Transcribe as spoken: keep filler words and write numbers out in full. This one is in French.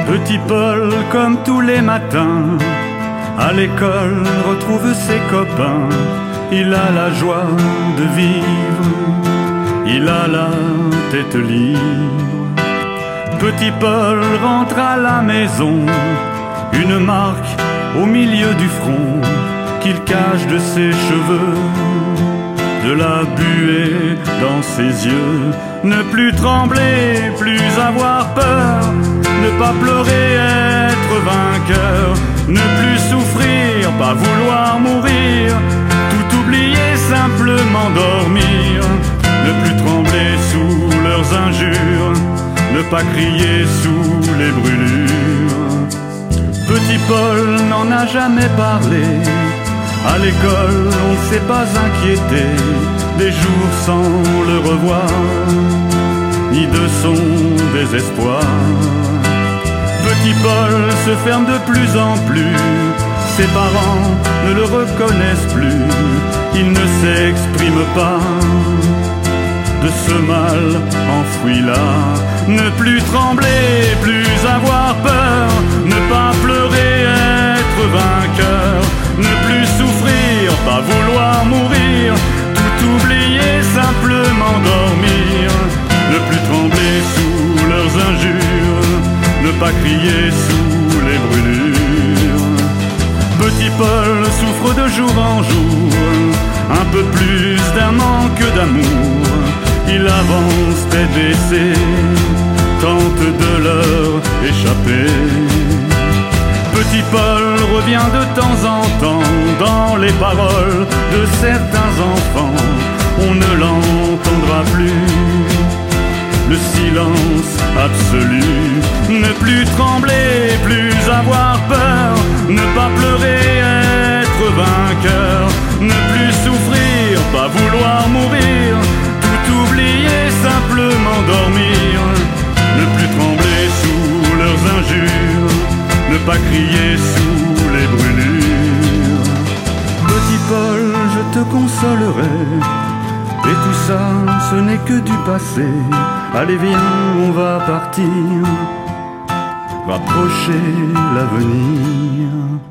Petit Paul, comme tous les matins, à l'école retrouve ses copains. Il a la joie de vivre, il a la tête libre. Petit Paul rentre à la maison, une marque au milieu du front qu'il cache de ses cheveux, de la buée dans ses yeux. Ne plus trembler, plus avoir peur, ne pas pleurer, être vainqueur, ne plus souffrir, pas vouloir mourir, tout oublier, simplement dormir, ne plus trembler sous leurs injures, ne pas crier sous les brûlures. Petit Paul n'en a jamais parlé, à l'école on ne s'est pas inquiété des jours sans le revoir, ni de son désespoir. Petit Paul se ferme de plus en plus, ses parents ne le reconnaissent plus, il ne s'exprime pas de ce mal enfoui là. Ne plus trembler, plus avoir peur, ne pas pleurer, être vainqueur, ne plus souffrir, pas vouloir mourir, tout oublier, simplement dormir, ne plus trembler sous leurs injures, ne pas crier sous les brûlures. Petit Paul souffre de jour en jour, un peu plus d'un manque d'amour. Il avance tête baissée, tente de leur échapper. Petit Paul revient de temps en temps dans les paroles de certains enfants. On ne l'entendra plus, le silence absolu. Ne plus trembler, plus avoir peur, ne pas pleurer, être vainqueur, ne plus souffrir, pas vouloir mourir, tout oublier, simplement dormir, ne plus trembler sous leurs injures, ne pas crier sous les brûlures. Petit Paul, je te consolerai, et tout ça, ce n'est que du passé. Allez viens, on va partir, rapprocher l'avenir.